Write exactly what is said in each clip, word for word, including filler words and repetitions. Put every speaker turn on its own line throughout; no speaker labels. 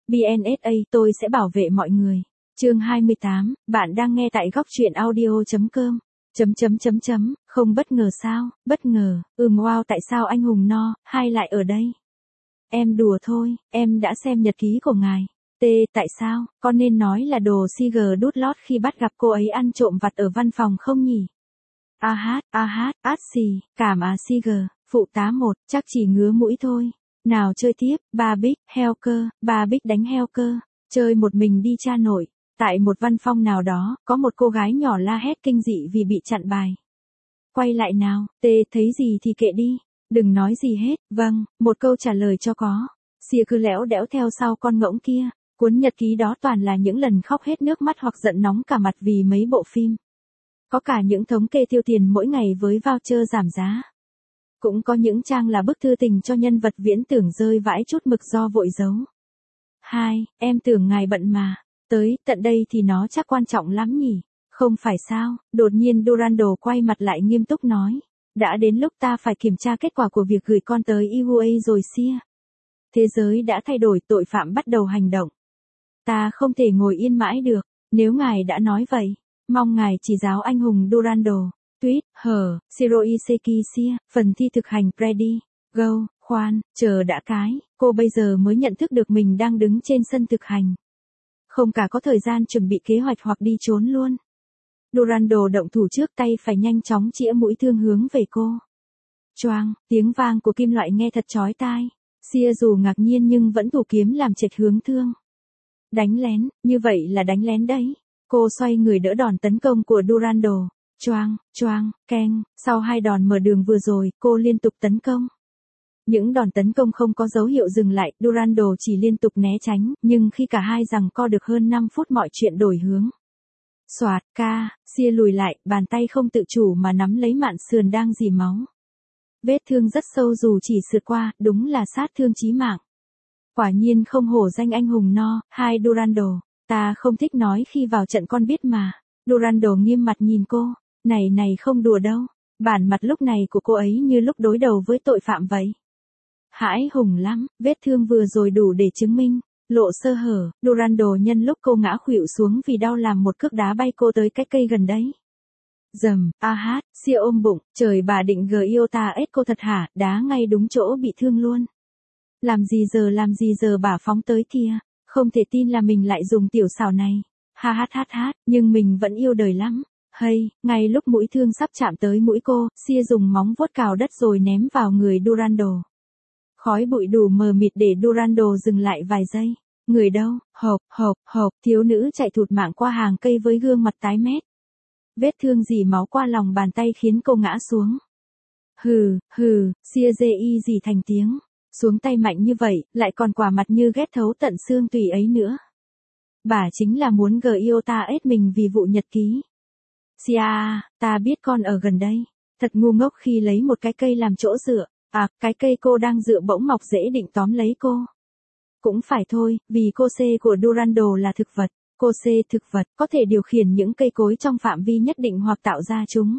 bê en ét a, tôi sẽ bảo vệ mọi người. Chương hai mươi tám, bạn đang nghe tại góc truyện audio chấm com. Chấm chấm chấm chấm, không bất ngờ sao, bất ngờ, ừm wow tại sao anh hùng no, hai lại ở đây? Em đùa thôi, em đã xem nhật ký của ngài. T, tại sao, con nên nói là đồ Siger đút lót khi bắt gặp cô ấy ăn trộm vặt ở văn phòng không nhỉ? A hát, a hát, át xì, cảm à Siger, phụ tá một, chắc chỉ ngứa mũi thôi. Nào chơi tiếp, ba bích, heo cơ, ba bích đánh heo cơ, chơi một mình đi cha nội. Tại một văn phòng nào đó, có một cô gái nhỏ la hét kinh dị vì bị chặn bài. Quay lại nào, T, thấy gì thì kệ đi, đừng nói gì hết, vâng, một câu trả lời cho có. Xìa cứ lẽo đẽo theo sau con ngỗng kia, cuốn nhật ký đó toàn là những lần khóc hết nước mắt hoặc giận nóng cả mặt vì mấy bộ phim. Có cả những thống kê tiêu tiền mỗi ngày với voucher giảm giá. Cũng có những trang là bức thư tình cho nhân vật viễn tưởng rơi vãi chút mực do vội giấu. Hai, em tưởng ngài bận mà. Tới, tận đây thì nó chắc quan trọng lắm nhỉ? Không phải sao, đột nhiên Durando quay mặt lại nghiêm túc nói. Đã đến lúc ta phải kiểm tra kết quả của việc gửi con tới e u a rồi xia. Thế giới đã thay đổi, tội phạm bắt đầu hành động. Ta không thể ngồi yên mãi được, nếu ngài đã nói vậy, mong ngài chỉ giáo anh hùng Durando. Tuyết, hờ, Shiroiseki xia, phần thi thực hành ready, go, khoan, chờ đã cái, cô bây giờ mới nhận thức được mình đang đứng trên sân thực hành. Không cả có thời gian chuẩn bị kế hoạch hoặc đi trốn luôn. Durando động thủ trước, tay phải nhanh chóng chĩa mũi thương hướng về cô. Choang, tiếng vang của kim loại nghe thật chói tai. Xia dù ngạc nhiên nhưng vẫn thủ kiếm làm trệt hướng thương. Đánh lén, như vậy là đánh lén đấy. Cô xoay người đỡ đòn tấn công của Durando. Choang, choang, keng, sau hai đòn mở đường vừa rồi, cô liên tục tấn công. Những đòn tấn công không có dấu hiệu dừng lại, Durando chỉ liên tục né tránh, nhưng khi cả hai giằng co được hơn năm phút mọi chuyện đổi hướng. Xoạt, ca, xia lùi lại, bàn tay không tự chủ mà nắm lấy mạn sườn đang rỉ máu. Vết thương rất sâu dù chỉ sượt qua, đúng là sát thương chí mạng. Quả nhiên không hổ danh anh hùng no, hai Durando, ta không thích nói khi vào trận con biết mà. Durando nghiêm mặt nhìn cô, này này không đùa đâu, bản mặt lúc này của cô ấy như lúc đối đầu với tội phạm vậy. Hãi hùng lắm, vết thương vừa rồi đủ để chứng minh, lộ sơ hở, Durando nhân lúc cô ngã khuỵu xuống vì đau làm một cước đá bay cô tới cái cây gần đấy. Dầm, a hát, xia ôm bụng, trời bà định gờ yêu ta ết cô thật hả, đá ngay đúng chỗ bị thương luôn. Làm gì giờ làm gì giờ bà phóng tới kia, không thể tin là mình lại dùng tiểu xảo này. Ha hát hát hát, nhưng mình vẫn yêu đời lắm. Hay, ngay lúc mũi thương sắp chạm tới mũi cô, xia dùng móng vuốt cào đất rồi ném vào người Durando. Khói bụi đủ mờ mịt để Durando dừng lại vài giây. Người đâu, hộp, hộp, hộp, thiếu nữ chạy thụt mạng qua hàng cây với gương mặt tái mét. Vết thương dì máu qua lòng bàn tay khiến cô ngã xuống. Hừ, hừ, xia dê y dì thành tiếng. Xuống tay mạnh như vậy, lại còn quả mặt như ghét thấu tận xương tùy ấy nữa. Bà chính là muốn gờ yêu ta ết mình vì vụ nhật ký. Xia, ta biết con ở gần đây. Thật ngu ngốc khi lấy một cái cây làm chỗ dựa. À, cái cây cô đang dựa bỗng mọc rễ định tóm lấy cô. Cũng phải thôi, vì cô C của Durando là thực vật. Cô C thực vật có thể điều khiển những cây cối trong phạm vi nhất định hoặc tạo ra chúng.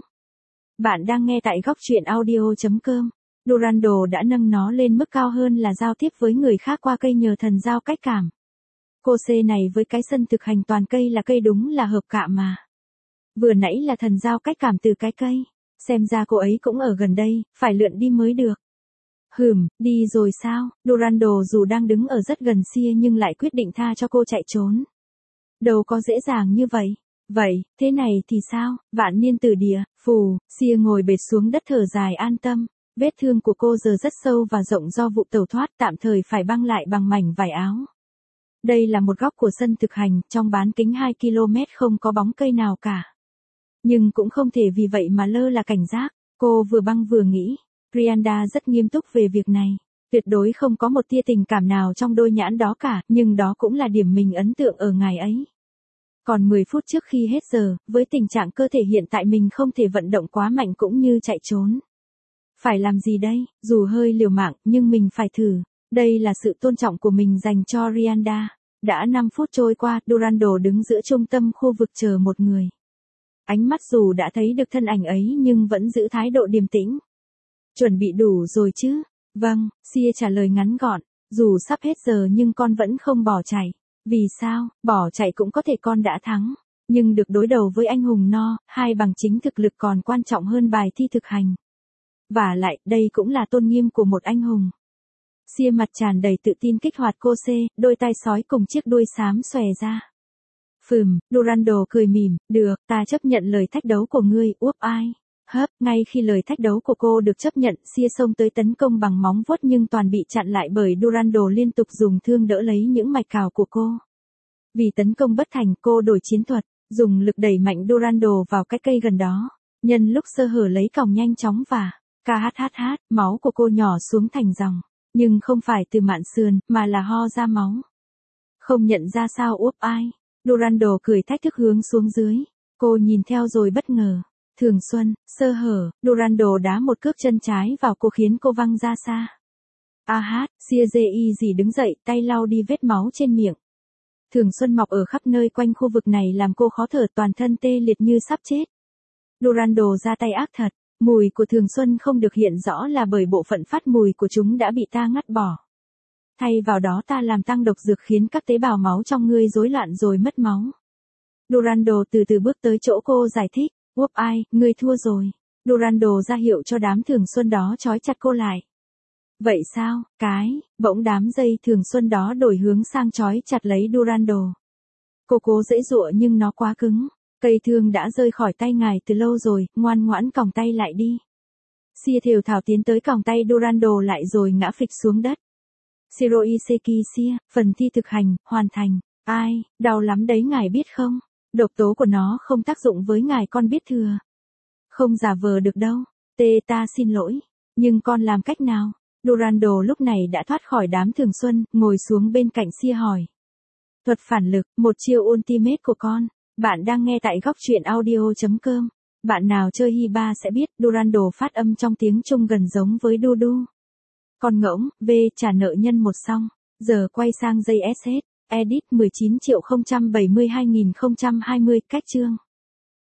Bạn đang nghe tại góc truyện audio chấm com. Durando đã nâng nó lên mức cao hơn là giao tiếp với người khác qua cây nhờ thần giao cách cảm. Cô C này với cái sân thực hành toàn cây là cây đúng là hợp cạ mà. Vừa nãy là thần giao cách cảm từ cái cây. Xem ra cô ấy cũng ở gần đây, phải lượn đi mới được. Hừm, đi rồi sao? Durando dù đang đứng ở rất gần xia nhưng lại quyết định tha cho cô chạy trốn. Đâu có dễ dàng như vậy. Vậy, thế này thì sao? Vạn niên tử địa, phù, xia ngồi bệt xuống đất thở dài an tâm. Vết thương của cô giờ rất sâu và rộng do vụ tẩu thoát, tạm thời phải băng lại bằng mảnh vải áo. Đây là một góc của sân thực hành, trong bán kính hai ki lô mét không có bóng cây nào cả. Nhưng cũng không thể vì vậy mà lơ là cảnh giác, cô vừa băng vừa nghĩ. Rianda rất nghiêm túc về việc này, tuyệt đối không có một tia tình cảm nào trong đôi nhãn đó cả, nhưng đó cũng là điểm mình ấn tượng ở ngài ấy. Còn mười phút trước khi hết giờ, với tình trạng cơ thể hiện tại mình không thể vận động quá mạnh cũng như chạy trốn. Phải làm gì đây, dù hơi liều mạng, nhưng mình phải thử. Đây là sự tôn trọng của mình dành cho Rianda. Đã năm phút trôi qua, Durando đứng giữa trung tâm khu vực chờ một người. Ánh mắt dù đã thấy được thân ảnh ấy nhưng vẫn giữ thái độ điềm tĩnh. Chuẩn bị đủ rồi chứ? Vâng, xia trả lời ngắn gọn. Dù sắp hết giờ nhưng con vẫn không bỏ chạy. Vì sao? Bỏ chạy cũng có thể con đã thắng. Nhưng được đối đầu với anh hùng No, hai bằng chính thực lực còn quan trọng hơn bài thi thực hành. Vả lại, đây cũng là tôn nghiêm của một anh hùng. Sia mặt tràn đầy tự tin kích hoạt cô C, đôi tai sói cùng chiếc đuôi xám xòe ra. Phừm, Durando cười mỉm, được, ta chấp nhận lời thách đấu của ngươi, úp ai. Hấp, ngay khi lời thách đấu của cô được chấp nhận, Sia xông tới tấn công bằng móng vuốt nhưng toàn bị chặn lại bởi Durando liên tục dùng thương đỡ lấy những mạch cào của cô. Vì tấn công bất thành, cô đổi chiến thuật, dùng lực đẩy mạnh Durando vào cái cây gần đó. Nhân lúc sơ hở lấy còng nhanh chóng và khát, máu của cô nhỏ xuống thành dòng. Nhưng không phải từ mạn sườn, mà là ho ra máu. Không nhận ra sao úp ai. Durando cười thách thức hướng xuống dưới. Cô nhìn theo rồi bất ngờ. Thường Xuân, sơ hở, Durando đá một cước chân trái vào cô khiến cô văng ra xa. A hát, Sia gì đứng dậy, tay lau đi vết máu trên miệng. Thường Xuân mọc ở khắp nơi quanh khu vực này làm cô khó thở, toàn thân tê liệt như sắp chết. Durando ra tay ác thật. Mùi của Thường Xuân không được hiện rõ là bởi bộ phận phát mùi của chúng đã bị ta ngắt bỏ. Thay vào đó ta làm tăng độc dược khiến các tế bào máu trong ngươi rối loạn rồi mất máu. Durando từ từ bước tới chỗ cô giải thích. Úp ai, ngươi thua rồi. Durando ra hiệu cho đám Thường Xuân đó trói chặt cô lại. Vậy sao, cái, bỗng đám dây Thường Xuân đó đổi hướng sang trói chặt lấy Durando. Cô cố giãy giụa nhưng nó quá cứng. Cây thương đã rơi khỏi tay ngài từ lâu rồi, ngoan ngoãn còng tay lại đi. Sia thều thào tiến tới còng tay Durando lại rồi ngã phịch xuống đất. Shiroiseki Sia, phần thi thực hành, hoàn thành. Ai, đau lắm đấy ngài biết không? Độc tố của nó không tác dụng với ngài con biết thừa. Không giả vờ được đâu. Tê ta xin lỗi. Nhưng con làm cách nào? Durando lúc này đã thoát khỏi đám Thường Xuân, ngồi xuống bên cạnh Sia hỏi. Thuật phản lực, một chiêu ultimate của con. Bạn đang nghe tại góc truyện audio chấm com. Bạn nào chơi Hiba sẽ biết Durando phát âm trong tiếng Trung gần giống với đu đu. Con ngỗng, V trả nợ nhân một xong. Giờ quay sang giây ét ét. Edit mười chín triệu không trăm bảy mươi hai nghìn không trăm hai mươi cách chương.